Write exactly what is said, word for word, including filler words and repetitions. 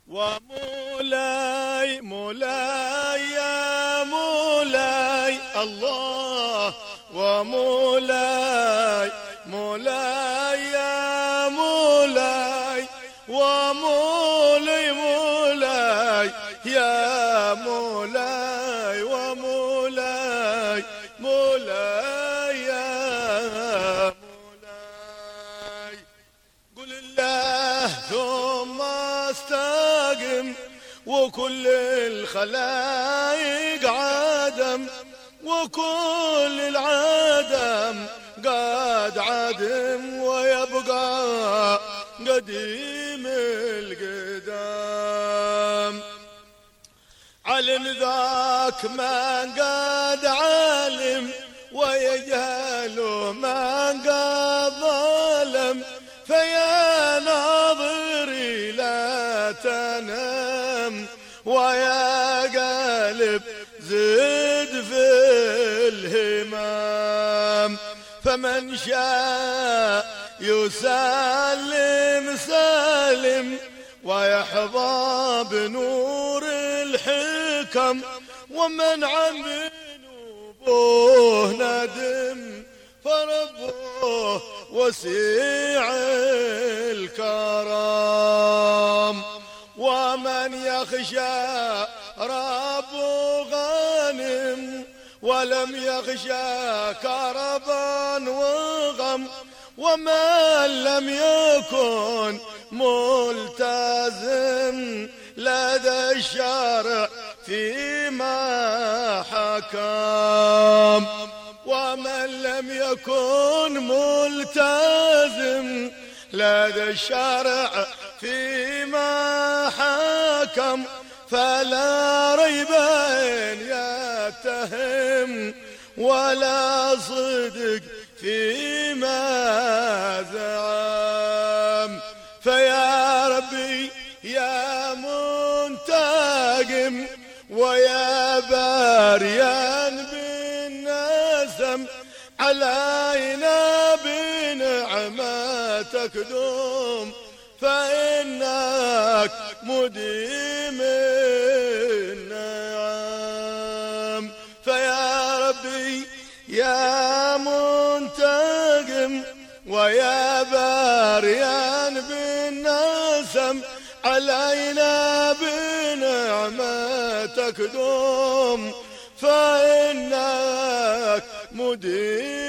ومولاي مولاي يا مولاي الله، ومولاي مولاي يا مولاي، ومولاي مولاي يا مولاي، ومولاي مولاي يا مولاي. قل الله ثم استقم، وكل الخلايق عدم، وكل العدم قد عدم، ويبقى قديم القدام. علم ذاك من قد علم، ويجهل من قد ظلم، فيا ناظري لا تنم، ويا قلب زد في الهمام. فمن شاء يسلم سالم، ويحظى بنور الحكم، ومن عن ذنوبه ندم، فربه وسيع الكرم. ومن يخشى ربه غانم، ولم يخشى كربا وغم، ومن لم يكن ملتزم لدى الشرع فيما حكم. ومن لم يكن ملتزم لدى الشرع فيما حكم، فلا ريب إن يتهم، ولا صدق فيما زعم. فيا ربي يا منتقم، ويا باريا بالنسم، علينا بنعمتك دوم، فإنك مديم النعم. فيا ربي يا منتقم، ويا باريا بالنسم، علينا بنعمتك دوم، فإنك مديم